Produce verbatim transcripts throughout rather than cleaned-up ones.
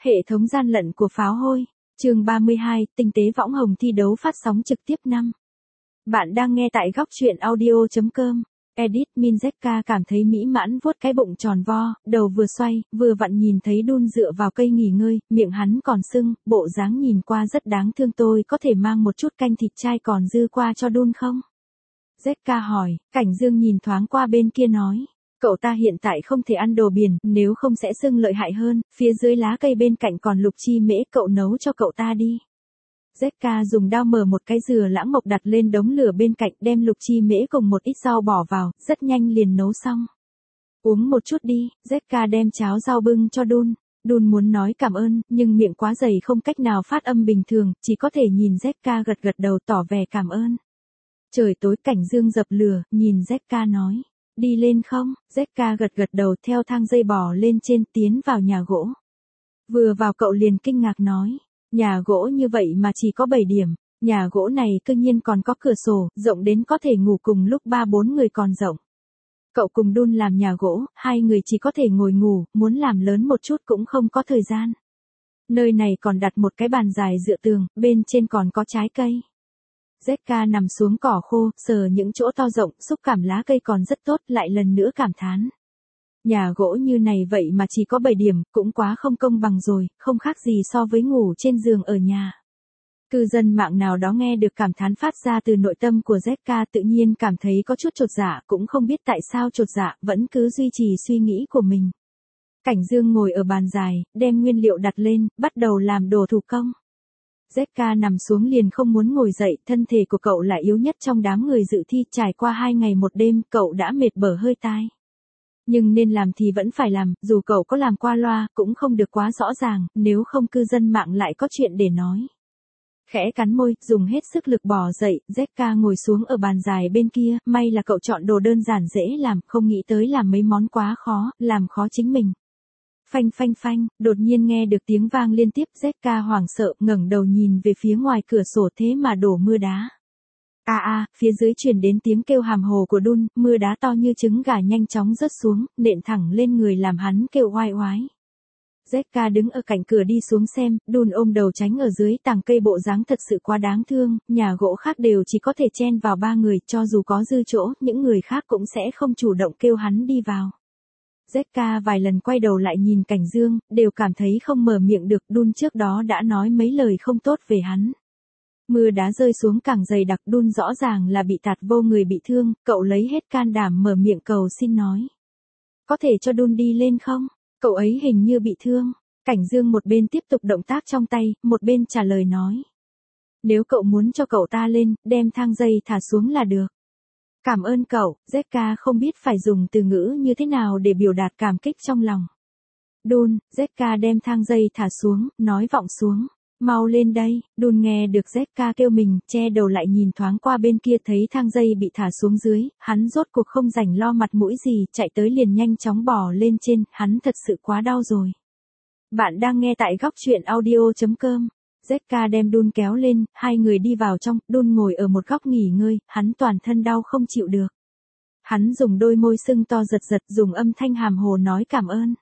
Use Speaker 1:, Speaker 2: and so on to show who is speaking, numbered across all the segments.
Speaker 1: Hệ thống gian lận của pháo hôi. Chương ba mươi hai, tinh tế võng hồng thi đấu phát sóng trực tiếp năm. Bạn đang nghe tại góc truyện audio chấm com. Edit Minzeka cảm thấy mỹ mãn vuốt cái bụng tròn vo, đầu vừa xoay, vừa vặn nhìn thấy đun dựa vào cây nghỉ ngơi, miệng hắn còn sưng, bộ dáng nhìn qua rất đáng thương, tôi có thể mang một chút canh thịt chai còn dư qua cho đun không? Zeka hỏi, Cảnh Dương nhìn thoáng qua bên kia nói. Cậu ta hiện tại không thể ăn đồ biển, nếu không sẽ sưng lợi hại hơn, phía dưới lá cây bên cạnh còn lục chi mễ, cậu nấu cho cậu ta đi. Zeka dùng dao mở một cái dừa lãng mộc đặt lên đống lửa bên cạnh, đem lục chi mễ cùng một ít rau bỏ vào, rất nhanh liền nấu xong. Uống một chút đi, Zeka đem cháo rau bưng cho Đun. Đun muốn nói cảm ơn, nhưng miệng quá dày không cách nào phát âm bình thường, chỉ có thể nhìn Zeka gật gật đầu tỏ vẻ cảm ơn. Trời tối, Cảnh Dương dập lửa, nhìn Zeka nói. Đi lên không? Zeka gật gật đầu theo thang dây bò lên trên, tiến vào nhà gỗ. Vừa vào cậu liền kinh ngạc nói. Nhà gỗ như vậy mà chỉ có bảy điểm. Nhà gỗ này cơ nhiên còn có cửa sổ, rộng đến có thể ngủ cùng lúc ba bốn người còn rộng. Cậu cùng Đun làm nhà gỗ, hai người chỉ có thể ngồi ngủ, muốn làm lớn một chút cũng không có thời gian. Nơi này còn đặt một cái bàn dài dựa tường, bên trên còn có trái cây. Zeka nằm xuống cỏ khô, sờ những chỗ to rộng, xúc cảm lá cây còn rất tốt, lại lần nữa cảm thán. Nhà gỗ như này vậy mà chỉ có bảy điểm, cũng quá không công bằng rồi, không khác gì so với ngủ trên giường ở nhà. Cư dân mạng nào đó nghe được cảm thán phát ra từ nội tâm của Zeka tự nhiên cảm thấy có chút chột dạ, cũng không biết tại sao chột dạ, vẫn cứ duy trì suy nghĩ của mình. Cảnh Dương ngồi ở bàn dài, đem nguyên liệu đặt lên, bắt đầu làm đồ thủ công. Zeka nằm xuống liền không muốn ngồi dậy, thân thể của cậu là yếu nhất trong đám người dự thi, trải qua hai ngày một đêm, cậu đã mệt bở hơi tai. Nhưng nên làm thì vẫn phải làm, dù cậu có làm qua loa, cũng không được quá rõ ràng, nếu không cư dân mạng lại có chuyện để nói. Khẽ cắn môi, dùng hết sức lực bò dậy, Zeka ngồi xuống ở bàn dài bên kia, may là cậu chọn đồ đơn giản dễ làm, không nghĩ tới làm mấy món quá khó, làm khó chính mình. Phanh phanh phanh, đột nhiên nghe được tiếng vang liên tiếp, Zeka hoảng sợ, ngẩng đầu nhìn về phía ngoài cửa sổ, thế mà đổ mưa đá. A a, phía dưới truyền đến tiếng kêu hàm hồ của Đun, mưa đá to như trứng gà nhanh chóng rớt xuống, nện thẳng lên người làm hắn kêu oai oái. Zeka đứng ở cạnh cửa đi xuống xem, Đun ôm đầu tránh ở dưới tàng cây, bộ dáng thật sự quá đáng thương, nhà gỗ khác đều chỉ có thể chen vào ba người, cho dù có dư chỗ, những người khác cũng sẽ không chủ động kêu hắn đi vào. Zeka vài lần quay đầu lại nhìn Cảnh Dương, đều cảm thấy không mở miệng được, Đun trước đó đã nói mấy lời không tốt về hắn. Mưa đá rơi xuống càng dày đặc, Đun rõ ràng là bị tạt vô người bị thương, cậu lấy hết can đảm mở miệng cầu xin nói. Có thể cho Đun đi lên không? Cậu ấy hình như bị thương. Cảnh Dương một bên tiếp tục động tác trong tay, một bên trả lời nói. Nếu cậu muốn cho cậu ta lên, đem thang dây thả xuống là được. Cảm ơn cậu, Zeka không biết phải dùng từ ngữ như thế nào để biểu đạt cảm kích trong lòng. Đun, Zeka đem thang dây thả xuống, nói vọng xuống. Mau lên đây, Đun nghe được Zeka kêu mình, che đầu lại nhìn thoáng qua bên kia thấy thang dây bị thả xuống dưới, hắn rốt cuộc không rảnh lo mặt mũi gì, chạy tới liền nhanh chóng bò lên trên, hắn thật sự quá đau rồi. Bạn đang nghe tại góc truyện audio chấm com. Zeka đem Đun kéo lên, hai người đi vào trong, Đun ngồi ở một góc nghỉ ngơi, hắn toàn thân đau không chịu được. Hắn dùng đôi môi sưng to giật giật, dùng âm thanh hàm hồ nói cảm ơn.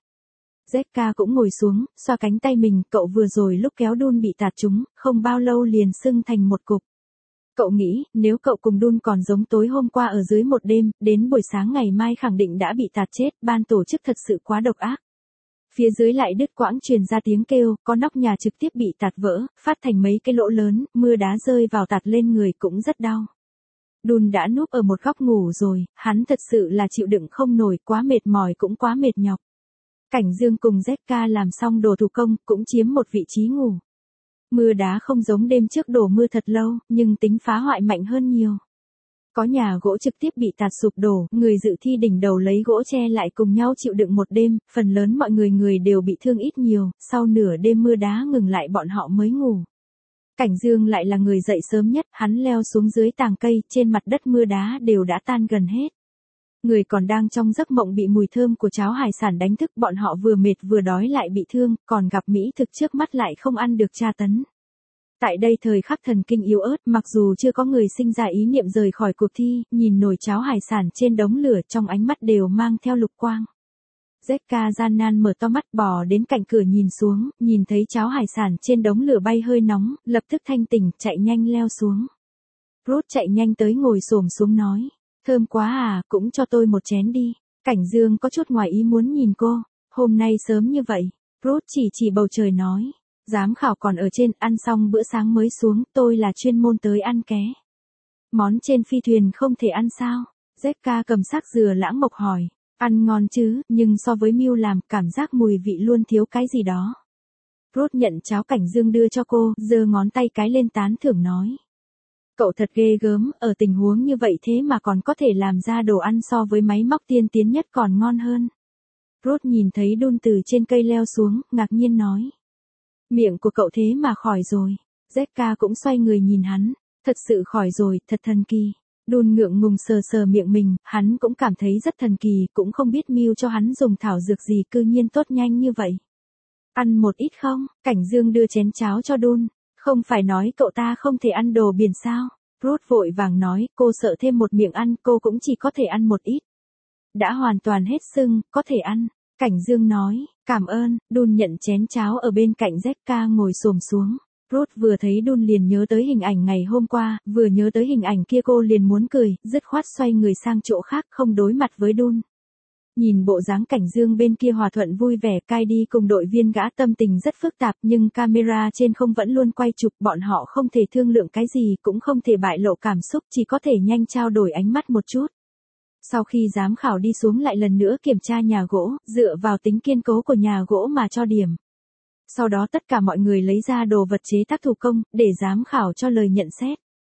Speaker 1: Zeka cũng ngồi xuống, xoa cánh tay mình, cậu vừa rồi lúc kéo Đun bị tạt trúng, không bao lâu liền sưng thành một cục. Cậu nghĩ, nếu cậu cùng Đun còn giống tối hôm qua ở dưới một đêm, đến buổi sáng ngày mai khẳng định đã bị tạt chết, ban tổ chức thật sự quá độc ác. Phía dưới lại đứt quãng truyền ra tiếng kêu, có nóc nhà trực tiếp bị tạt vỡ, phát thành mấy cái lỗ lớn, mưa đá rơi vào tạt lên người cũng rất đau. Đun đã núp ở một góc ngủ rồi, hắn thật sự là chịu đựng không nổi, quá mệt mỏi cũng quá mệt nhọc. Cảnh Dương cùng Zeka làm xong đồ thủ công, cũng chiếm một vị trí ngủ. Mưa đá không giống đêm trước đổ mưa thật lâu, nhưng tính phá hoại mạnh hơn nhiều. Có nhà gỗ trực tiếp bị tạt sụp đổ, người dự thi đỉnh đầu lấy gỗ che lại cùng nhau chịu đựng một đêm, phần lớn mọi người người đều bị thương ít nhiều, sau nửa đêm mưa đá ngừng lại bọn họ mới ngủ. Cảnh Dương lại là người dậy sớm nhất, hắn leo xuống dưới tàng cây, trên mặt đất mưa đá đều đã tan gần hết. Người còn đang trong giấc mộng bị mùi thơm của cháo hải sản đánh thức, bọn họ vừa mệt vừa đói lại bị thương, còn gặp mỹ thực trước mắt lại không ăn được tra tấn. Tại đây thời khắc thần kinh yếu ớt, mặc dù chưa có người sinh ra ý niệm rời khỏi cuộc thi, nhìn nồi cháo hải sản trên đống lửa trong ánh mắt đều mang theo lục quang. Zeka gian nan mở to mắt bò đến cạnh cửa nhìn xuống, nhìn thấy cháo hải sản trên đống lửa bay hơi nóng, lập tức thanh tỉnh, chạy nhanh leo xuống. Ruth chạy nhanh tới ngồi xổm xuống nói. Thơm quá à, cũng cho tôi một chén đi. Cảnh Dương có chút ngoài ý muốn nhìn cô. Hôm nay sớm như vậy. Ruth chỉ chỉ bầu trời nói. Giám khảo còn ở trên, ăn xong bữa sáng mới xuống, tôi là chuyên môn tới ăn ké. Món trên phi thuyền không thể ăn sao? Zeka cầm xác dừa lãng mộc hỏi. Ăn ngon chứ, nhưng so với Miu làm, cảm giác mùi vị luôn thiếu cái gì đó. Ruth nhận cháo Cảnh Dương đưa cho cô, giơ ngón tay cái lên tán thưởng nói. Cậu thật ghê gớm, ở tình huống như vậy thế mà còn có thể làm ra đồ ăn so với máy móc tiên tiến nhất còn ngon hơn. Ruth nhìn thấy Dun từ trên cây leo xuống, ngạc nhiên nói. Miệng của cậu thế mà khỏi rồi. Zeka cũng xoay người nhìn hắn. Thật sự khỏi rồi, thật thần kỳ. Dun ngượng ngùng sờ sờ miệng mình, hắn cũng cảm thấy rất thần kỳ, cũng không biết Miu cho hắn dùng thảo dược gì cư nhiên tốt nhanh như vậy. Ăn một ít không? Cảnh Dương đưa chén cháo cho Dun. Không phải nói cậu ta không thể ăn đồ biển sao? Ruth vội vàng nói, cô sợ thêm một miệng ăn, cô cũng chỉ có thể ăn một ít. Đã hoàn toàn hết sưng, có thể ăn. Cảnh Dương nói, cảm ơn. Dun nhận chén cháo ở bên cạnh Zeka ngồi xổm xuống. Ruth vừa thấy Dun liền nhớ tới hình ảnh ngày hôm qua, vừa nhớ tới hình ảnh kia cô liền muốn cười, dứt khoát xoay người sang chỗ khác không đối mặt với Dun. Nhìn bộ dáng Cảnh Dương bên kia hòa thuận vui vẻ, cai đi cùng đội viên gã tâm tình rất phức tạp, nhưng camera trên không vẫn luôn quay chụp, bọn họ không thể thương lượng cái gì, cũng không thể bại lộ cảm xúc, chỉ có thể nhanh trao đổi ánh mắt một chút. Sau khi giám khảo đi xuống lại lần nữa kiểm tra nhà gỗ, dựa vào tính kiên cố của nhà gỗ mà cho điểm. Sau đó tất cả mọi người lấy ra đồ vật chế tác thủ công, để giám khảo cho lời nhận xét.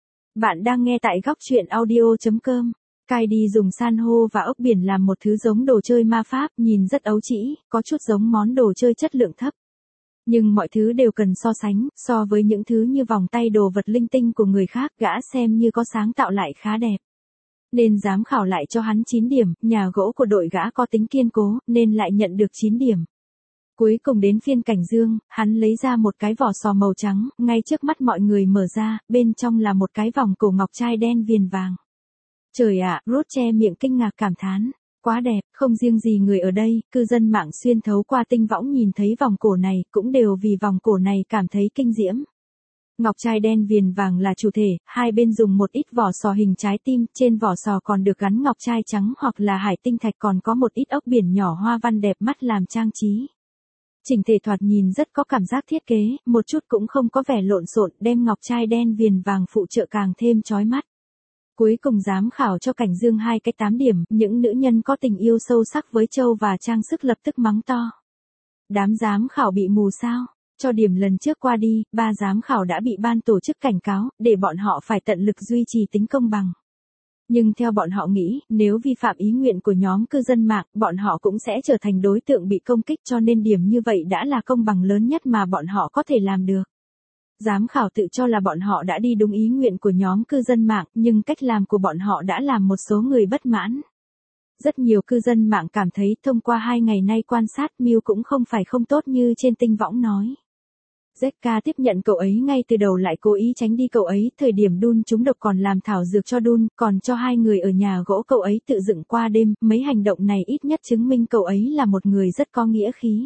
Speaker 1: Bạn đang nghe tại góc truyện audio chấm com. Kylie dùng san hô và ốc biển làm một thứ giống đồ chơi ma pháp, nhìn rất ấu trĩ, có chút giống món đồ chơi chất lượng thấp. Nhưng mọi thứ đều cần so sánh, so với những thứ như vòng tay đồ vật linh tinh của người khác, gã xem như có sáng tạo lại khá đẹp. Nên giám khảo lại cho hắn chín điểm, nhà gỗ của đội gã có tính kiên cố, nên lại nhận được chín điểm. Cuối cùng đến phiên Cảnh Dương, hắn lấy ra một cái vỏ sò màu trắng, ngay trước mắt mọi người mở ra, bên trong là một cái vòng cổ ngọc trai đen viền vàng. Trời ạ, Ruth che miệng kinh ngạc cảm thán, quá đẹp, không riêng gì người ở đây, cư dân mạng xuyên thấu qua tinh võng nhìn thấy vòng cổ này, cũng đều vì vòng cổ này cảm thấy kinh diễm. Ngọc trai đen viền vàng là chủ thể, hai bên dùng một ít vỏ sò hình trái tim, trên vỏ sò còn được gắn ngọc trai trắng hoặc là hải tinh thạch, còn có một ít ốc biển nhỏ hoa văn đẹp mắt làm trang trí. Chỉnh thể thoạt nhìn rất có cảm giác thiết kế, một chút cũng không có vẻ lộn xộn, đem ngọc trai đen viền vàng phụ trợ càng thêm chói mắt. Cuối cùng giám khảo cho Cảnh Dương hai cái tám điểm, những nữ nhân có tình yêu sâu sắc với châu và trang sức lập tức mắng to. Đám giám khảo bị mù sao? Cho điểm lần trước qua đi, ba giám khảo đã bị ban tổ chức cảnh cáo, để bọn họ phải tận lực duy trì tính công bằng. Nhưng theo bọn họ nghĩ, nếu vi phạm ý nguyện của nhóm cư dân mạng, bọn họ cũng sẽ trở thành đối tượng bị công kích, cho nên điểm như vậy đã là công bằng lớn nhất mà bọn họ có thể làm được. Giám khảo tự cho là bọn họ đã đi đúng ý nguyện của nhóm cư dân mạng, nhưng cách làm của bọn họ đã làm một số người bất mãn. Rất nhiều cư dân mạng cảm thấy thông qua hai ngày nay quan sát, Miu cũng không phải không tốt như trên tinh võng nói. Zeka tiếp nhận cậu ấy ngay từ đầu lại cố ý tránh đi cậu ấy, thời điểm Dun trúng độc còn làm thảo dược cho Dun, còn cho hai người ở nhà gỗ cậu ấy tự dựng qua đêm, mấy hành động này ít nhất chứng minh cậu ấy là một người rất có nghĩa khí.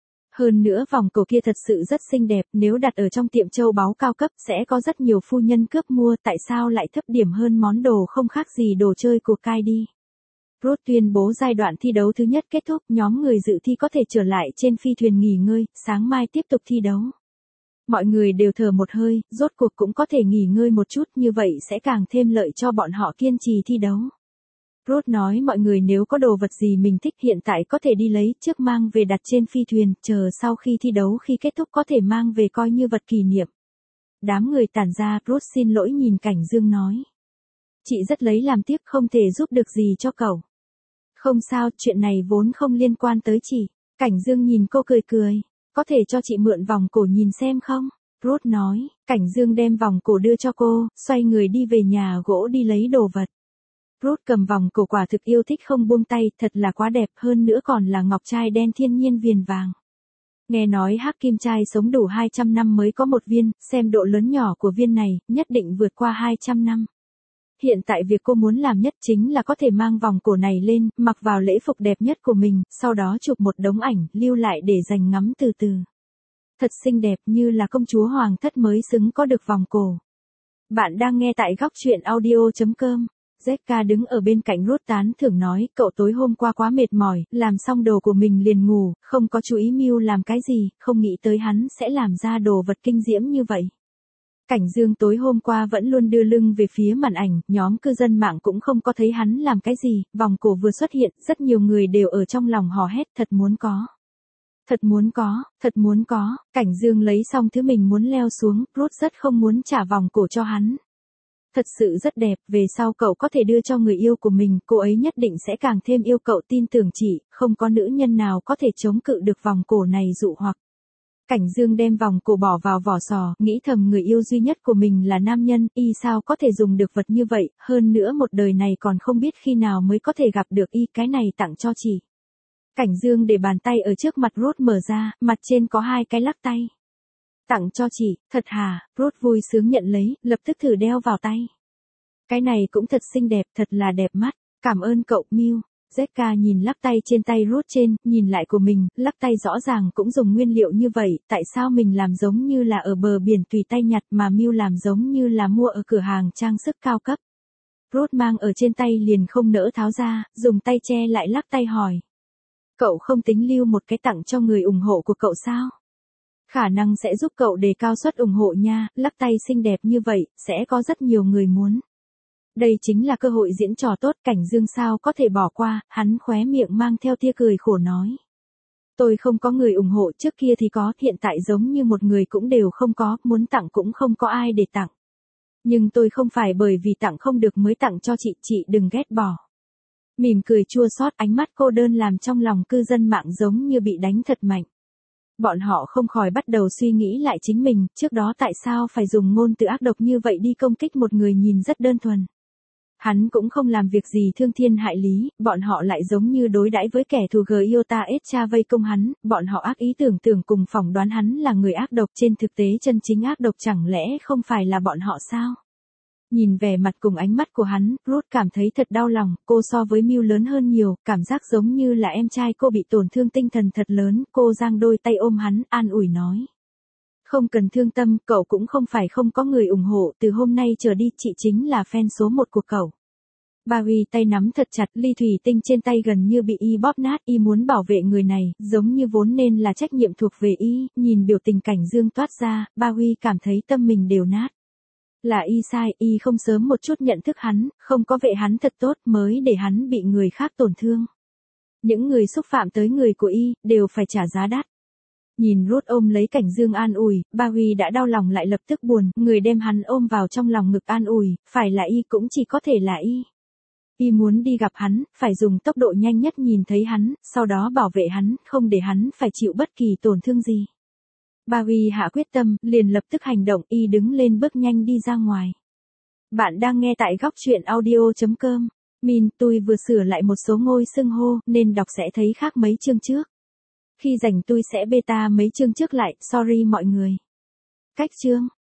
Speaker 1: Hơn nữa vòng cổ kia thật sự rất xinh đẹp, nếu đặt ở trong tiệm châu báu cao cấp sẽ có rất nhiều phu nhân cướp mua, tại sao lại thấp điểm hơn món đồ không khác gì đồ chơi của Kylie. Ruth tuyên bố giai đoạn thi đấu thứ nhất kết thúc, nhóm người dự thi có thể trở lại trên phi thuyền nghỉ ngơi, sáng mai tiếp tục thi đấu. Mọi người đều thở một hơi, rốt cuộc cũng có thể nghỉ ngơi một chút, như vậy sẽ càng thêm lợi cho bọn họ kiên trì thi đấu. Ruth nói mọi người nếu có đồ vật gì mình thích hiện tại có thể đi lấy, trước mang về đặt trên phi thuyền, chờ sau khi thi đấu khi kết thúc có thể mang về coi như vật kỷ niệm. Đám người tản ra, Ruth xin lỗi nhìn Cảnh Dương nói. Chị rất lấy làm tiếc không thể giúp được gì cho cậu. Không sao, chuyện này vốn không liên quan tới chị. Cảnh Dương nhìn cô cười cười. Có thể cho chị mượn vòng cổ nhìn xem không? Ruth nói. Cảnh Dương đem vòng cổ đưa cho cô, xoay người đi về nhà gỗ đi lấy đồ vật. Ruth cầm vòng cổ quả thực yêu thích không buông tay, thật là quá đẹp, hơn nữa còn là ngọc trai đen thiên nhiên viền vàng. Nghe nói hắc kim trai sống đủ hai trăm năm mới có một viên, xem độ lớn nhỏ của viên này, nhất định vượt qua hai trăm năm. hiện tại việc cô muốn làm nhất chính là có thể mang vòng cổ này lên, mặc vào lễ phục đẹp nhất của mình, sau đó chụp một đống ảnh, lưu lại để dành ngắm từ từ. Thật xinh đẹp, như là công chúa hoàng thất mới xứng có được vòng cổ. Bạn đang nghe tại góc chuyện audio chấm com. Jessica đứng ở bên cạnh Ruth tán thưởng nói, cậu tối hôm qua quá mệt mỏi, làm xong đồ của mình liền ngủ, không có chú ý Miu làm cái gì, không nghĩ tới hắn sẽ làm ra đồ vật kinh diễm như vậy. Cảnh Dương tối hôm qua vẫn luôn đưa lưng về phía màn ảnh, nhóm cư dân mạng cũng không có thấy hắn làm cái gì, vòng cổ vừa xuất hiện, rất nhiều người đều ở trong lòng hò hét, thật muốn có. Thật muốn có, thật muốn có, Cảnh Dương lấy xong thứ mình muốn leo xuống, Ruth rất không muốn trả vòng cổ cho hắn. Thật sự rất đẹp, về sau cậu có thể đưa cho người yêu của mình, cô ấy nhất định sẽ càng thêm yêu cậu, tin tưởng chị, không có nữ nhân nào có thể chống cự được vòng cổ này dụ hoặc. Cảnh Dương đem vòng cổ bỏ vào vỏ sò, nghĩ thầm người yêu duy nhất của mình là nam nhân, y sao có thể dùng được vật như vậy, hơn nữa một đời này còn không biết khi nào mới có thể gặp được y, cái này tặng cho chị. Cảnh Dương để bàn tay ở trước mặt Ruth mở ra, mặt trên có hai cái lắc tay. Tặng cho chị, thật hả? Ruth vui sướng nhận lấy, lập tức thử đeo vào tay. Cái này cũng thật xinh đẹp, thật là đẹp mắt, cảm ơn cậu, Miu. Jessica nhìn lắc tay trên tay Ruth trên, nhìn lại của mình, lắc tay rõ ràng cũng dùng nguyên liệu như vậy, tại sao mình làm giống như là ở bờ biển tùy tay nhặt mà Miu làm giống như là mua ở cửa hàng trang sức cao cấp. Ruth mang ở trên tay liền không nỡ tháo ra, dùng tay che lại lắc tay hỏi. Cậu không tính lưu một cái tặng cho người ủng hộ của cậu sao? Khả năng sẽ giúp cậu đề cao suất ủng hộ nha, lắc tay xinh đẹp như vậy, sẽ có rất nhiều người muốn. Đây chính là cơ hội diễn trò tốt, Cảnh Dương sao có thể bỏ qua, hắn khóe miệng mang theo tia cười khổ nói. Tôi không có người ủng hộ, trước kia thì có, hiện tại giống như một người cũng đều không có, muốn tặng cũng không có ai để tặng. Nhưng tôi không phải bởi vì tặng không được mới tặng cho chị, chị đừng ghét bỏ. Mỉm cười chua xót, ánh mắt cô đơn làm trong lòng cư dân mạng giống như bị đánh thật mạnh. Bọn họ không khỏi bắt đầu suy nghĩ lại chính mình, trước đó tại sao phải dùng ngôn từ ác độc như vậy đi công kích một người nhìn rất đơn thuần. Hắn cũng không làm việc gì thương thiên hại lý, bọn họ lại giống như đối đãi với kẻ thù Giota Escha vây công hắn, bọn họ ác ý tưởng tưởng cùng phỏng đoán hắn là người ác độc, trên thực tế chân chính ác độc chẳng lẽ không phải là bọn họ sao? Nhìn vẻ mặt cùng ánh mắt của hắn, Ruth cảm thấy thật đau lòng, cô so với Miu lớn hơn nhiều, cảm giác giống như là em trai cô bị tổn thương tinh thần thật lớn, cô giang đôi tay ôm hắn, an ủi nói. Không cần thương tâm, cậu cũng không phải không có người ủng hộ, từ hôm nay trở đi chị chính là fan số một của cậu. Barry tay nắm thật chặt, ly thủy tinh trên tay gần như bị y bóp nát, y muốn bảo vệ người này, giống như vốn nên là trách nhiệm thuộc về y, nhìn biểu tình Cảnh Dương toát ra, Barry cảm thấy tâm mình đều nát. Là y sai, y không sớm một chút nhận thức hắn, không có vệ hắn thật tốt mới để hắn bị người khác tổn thương. Những người xúc phạm tới người của y, đều phải trả giá đắt. Nhìn Ruth ôm lấy Cảnh Dương an ủi, Barry đã đau lòng lại lập tức buồn, người đem hắn ôm vào trong lòng ngực an ủi, phải là y cũng chỉ có thể là y. Y muốn đi gặp hắn, phải dùng tốc độ nhanh nhất nhìn thấy hắn, sau đó bảo vệ hắn, không để hắn phải chịu bất kỳ tổn thương gì. Barry hạ quyết tâm, liền lập tức hành động, y đứng lên bước nhanh đi ra ngoài. Bạn đang nghe tại góc chuyện audio chấm com. Min, tôi vừa sửa lại một số ngôi xưng hô, nên đọc sẽ thấy khác mấy chương trước. Khi rảnh tôi sẽ beta mấy chương trước lại, sorry mọi người. Cách chương.